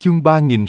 Chương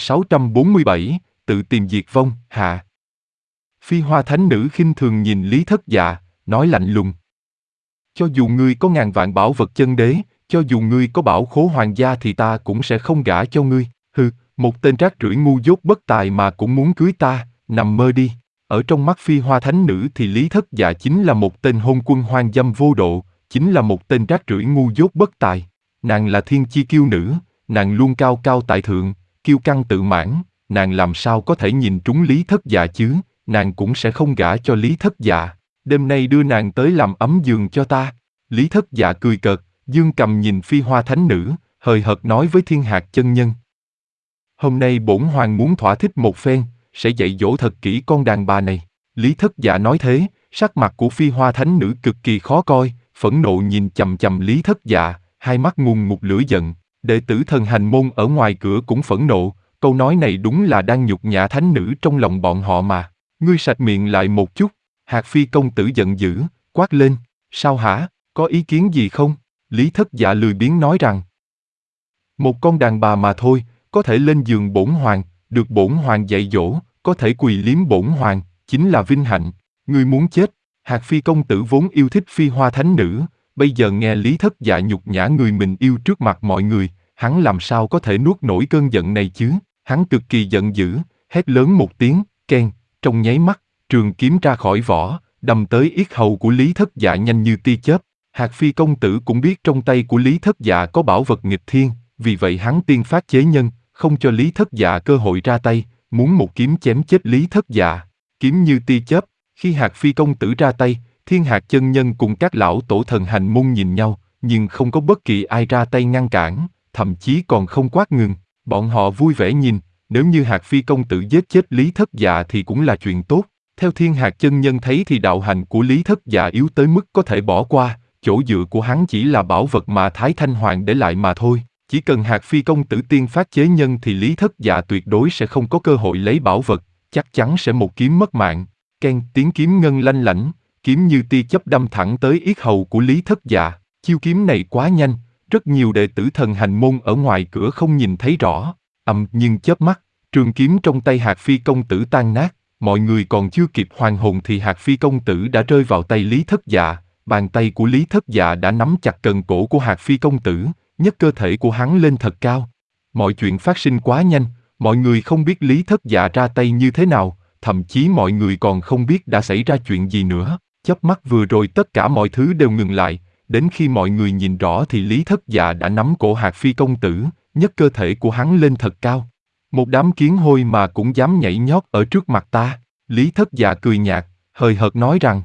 3647, tự tìm diệt vong, hạ. Phi Hoa Thánh Nữ khinh thường nhìn Lý Thất Dạ, nói lạnh lùng. Cho dù ngươi có ngàn vạn bảo vật chân đế, cho dù ngươi có bảo khố hoàng gia thì ta cũng sẽ không gả cho ngươi. Hừ, một tên rác rưởi ngu dốt bất tài mà cũng muốn cưới ta, nằm mơ đi. Ở trong mắt Phi Hoa Thánh Nữ thì Lý Thất Dạ chính là một tên hôn quân hoang dâm vô độ, chính là một tên rác rưởi ngu dốt bất tài. Nàng là thiên chi kiêu nữ, nàng luôn cao cao tại thượng, kiêu căng tự mãn, nàng làm sao có thể nhìn trúng Lý Thất Dạ chứ, nàng cũng sẽ không gả cho Lý Thất Dạ. Đêm nay đưa nàng tới làm ấm giường cho ta. Lý Thất Dạ cười cợt, dương cầm nhìn Phi Hoa Thánh Nữ, hời hợt nói với Thiên Hạc chân nhân. Hôm nay bổn hoàng muốn thỏa thích một phen, sẽ dạy dỗ thật kỹ con đàn bà này. Lý Thất Dạ nói thế, sắc mặt của Phi Hoa Thánh Nữ cực kỳ khó coi, phẫn nộ nhìn chằm chằm Lý Thất Dạ, hai mắt ngùn ngụt lửa giận. Đệ tử Thần Hành Môn ở ngoài cửa cũng phẫn nộ, câu nói này đúng là đang nhục nhã thánh nữ trong lòng bọn họ mà. Ngươi sạch miệng lại một chút. Hạc Phi công tử giận dữ, quát lên, sao hả, có ý kiến gì không? Lý Thất Dạ lười biếng nói rằng, một con đàn bà mà thôi, có thể lên giường bổn hoàng, được bổn hoàng dạy dỗ, có thể quỳ liếm bổn hoàng, chính là vinh hạnh. Ngươi muốn chết? Hạc Phi công tử vốn yêu thích Phi Hoa Thánh Nữ, bây giờ nghe Lý Thất Dạ nhục nhã người mình yêu trước mặt mọi người, hắn làm sao có thể nuốt nổi cơn giận này chứ? Hắn cực kỳ giận dữ, hét lớn một tiếng, keng, trong nháy mắt, trường kiếm ra khỏi vỏ, đâm tới yết hầu của Lý Thất Dạ nhanh như tia chớp. Hạc Phi công tử cũng biết trong tay của Lý Thất Dạ có bảo vật nghịch thiên, vì vậy hắn tiên phát chế nhân, không cho Lý Thất Dạ cơ hội ra tay, muốn một kiếm chém chết Lý Thất Dạ. Kiếm như tia chớp, khi Hạc Phi công tử ra tay, Thiên Hạc chân nhân cùng các lão tổ Thần Hành Môn nhìn nhau, nhưng không có bất kỳ ai ra tay ngăn cản, thậm chí còn không quát ngừng. Bọn họ vui vẻ nhìn, nếu như Hạc Phi công tử giết chết Lý Thất Dạ thì cũng là chuyện tốt. Theo Thiên Hạc chân nhân thấy thì đạo hành của Lý Thất Dạ yếu tới mức có thể bỏ qua, chỗ dựa của hắn chỉ là bảo vật mà Thái Thanh Hoàng để lại mà thôi. Chỉ cần Hạc Phi công tử tiên phát chế nhân thì Lý Thất Dạ tuyệt đối sẽ không có cơ hội lấy bảo vật, chắc chắn sẽ một kiếm mất mạng. Keng, tiếng kiếm ngân lanh lảnh, kiếm như tia chớp đâm thẳng tới yết hầu của Lý Thất Dạ. Chiêu kiếm này quá nhanh, rất nhiều đệ tử Thần Hành Môn ở ngoài cửa không nhìn thấy rõ. Nhưng chớp mắt, trường kiếm trong tay Hạc Phi công tử tan nát, mọi người còn chưa kịp hoàn hồn thì Hạc Phi công tử đã rơi vào tay Lý Thất Dạ. Bàn tay của Lý Thất Dạ đã nắm chặt cần cổ của Hạc Phi công tử, nhấc cơ thể của hắn lên thật cao. Mọi chuyện phát sinh quá nhanh, mọi người không biết Lý Thất Dạ ra tay như thế nào, thậm chí mọi người còn không biết đã xảy ra chuyện gì nữa. Chớp mắt vừa rồi tất cả mọi thứ đều ngừng lại, đến khi mọi người nhìn rõ thì Lý Thất Dạ đã nắm cổ Hạc Phi công tử, nhấc cơ thể của hắn lên thật cao. Một đám kiến hôi mà cũng dám nhảy nhót ở trước mặt ta. Lý Thất Dạ cười nhạt, hời hợt nói rằng,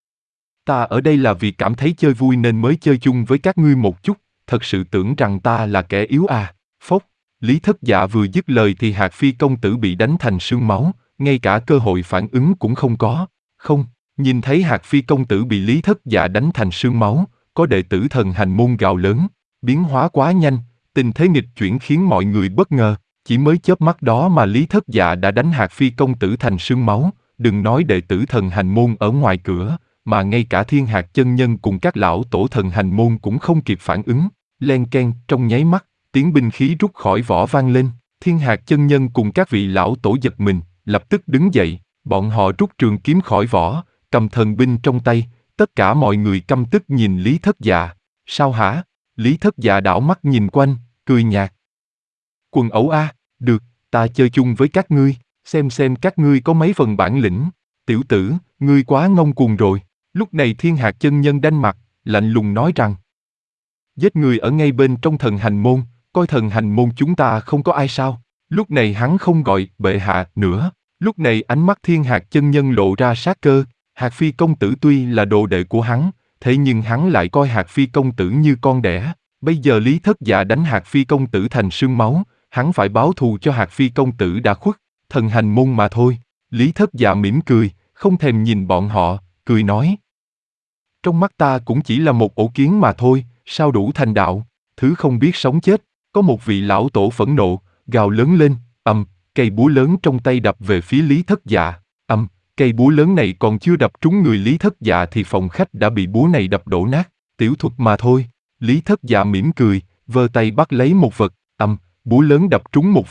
ta ở đây là vì cảm thấy chơi vui nên mới chơi chung với các ngươi một chút, thật sự tưởng rằng ta là kẻ yếu à? Phốc. Lý Thất Dạ vừa dứt lời thì Hạc Phi công tử bị đánh thành sương máu, ngay cả cơ hội phản ứng cũng không có. Không, nhìn thấy Hạc Phi công tử bị Lý Thất Dạ đánh thành sương máu, có đệ tử Thần Hành Môn gào lớn, biến hóa quá nhanh, tình thế nghịch chuyển khiến mọi người bất ngờ. Chỉ mới chớp mắt đó mà Lý Thất Dạ đã đánh Hạc Phi công tử thành sương máu, đừng nói đệ tử Thần Hành Môn ở ngoài cửa, mà ngay cả Thiên Hạc chân nhân cùng các lão tổ Thần Hành Môn cũng không kịp phản ứng. Len keng, trong nháy mắt, tiếng binh khí rút khỏi vỏ vang lên, Thiên Hạc chân nhân cùng các vị lão tổ giật mình, lập tức đứng dậy, bọn họ rút trường kiếm khỏi vỏ, cầm thần binh trong tay, tất cả mọi người căm tức nhìn Lý Thất Dạ. Sao hả? Lý Thất Dạ đảo mắt nhìn quanh, cười nhạt. Quần ẩu a, được, ta chơi chung với các ngươi, xem các ngươi có mấy phần bản lĩnh. Tiểu tử, ngươi quá ngông cuồng rồi. Lúc này Thiên Hạc chân nhân đanh mặt, lạnh lùng nói rằng, giết người ở ngay bên trong Thần Hành Môn, coi Thần Hành Môn chúng ta không có ai sao? Lúc này hắn không gọi bệ hạ nữa. Lúc này ánh mắt Thiên Hạc chân nhân lộ ra sát cơ. Hạc Phi công tử tuy là đồ đệ của hắn, thế nhưng hắn lại coi Hạc Phi công tử như con đẻ. Bây giờ Lý Thất Dạ đánh Hạc Phi công tử thành sương máu, hắn phải báo thù cho Hạc Phi công tử đã khuất. Thần Hành Môn mà thôi. Lý Thất Dạ mỉm cười, không thèm nhìn bọn họ, cười nói, trong mắt ta cũng chỉ là một ổ kiến mà thôi, sao đủ thành đạo, thứ không biết sống chết. Có một vị lão tổ phẫn nộ, gào lớn lên, cây búa lớn trong tay đập về phía Lý Thất Dạ. Cây búa lớn này còn chưa đập trúng người Lý Thất Dạ thì phòng khách đã bị búa này đập đổ nát. Tiểu thuật mà thôi. Lý Thất Dạ mỉm cười, vơ tay bắt lấy một vật, búa lớn đập trúng một vật,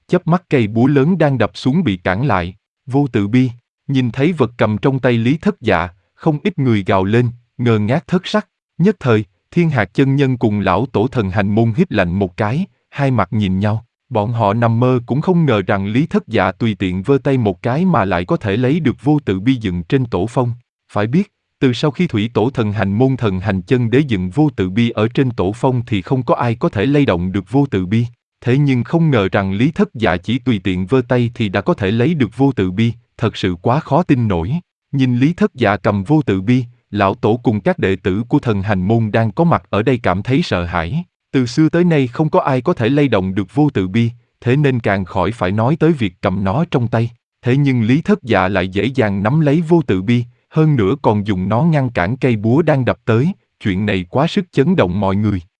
chớp mắt cây búa lớn đang đập xuống bị cản lại. Vô Tự Bi, nhìn thấy vật cầm trong tay Lý Thất Dạ, không ít người gào lên, ngơ ngác thất sắc. Nhất thời, Thiên Hạc chân nhân cùng lão tổ thần hành môn hít lạnh một cái, hai mặt nhìn nhau. Bọn họ nằm mơ cũng không ngờ rằng Lý Thất Dạ tùy tiện vơ tay một cái mà lại có thể lấy được Vô Tự Bi dựng trên tổ phong. Phải biết, từ sau khi thủy tổ thần hành môn thần hành chân đế dựng Vô Tự Bi ở trên tổ phong thì không có ai có thể lay động được Vô Tự Bi. Thế nhưng không ngờ rằng Lý Thất Dạ chỉ tùy tiện vơ tay thì đã có thể lấy được Vô Tự Bi, thật sự quá khó tin nổi. Nhìn Lý Thất Dạ cầm Vô Tự Bi, lão tổ cùng các đệ tử của thần hành môn đang có mặt ở đây cảm thấy sợ hãi. Từ xưa tới nay không có ai có thể lay động được Vô Tự Bi, thế nên càng khỏi phải nói tới việc cầm nó trong tay. Thế nhưng Lý Thất Dạ lại dễ dàng nắm lấy Vô Tự Bi, hơn nữa còn dùng nó ngăn cản cây búa đang đập tới, chuyện này quá sức chấn động mọi người.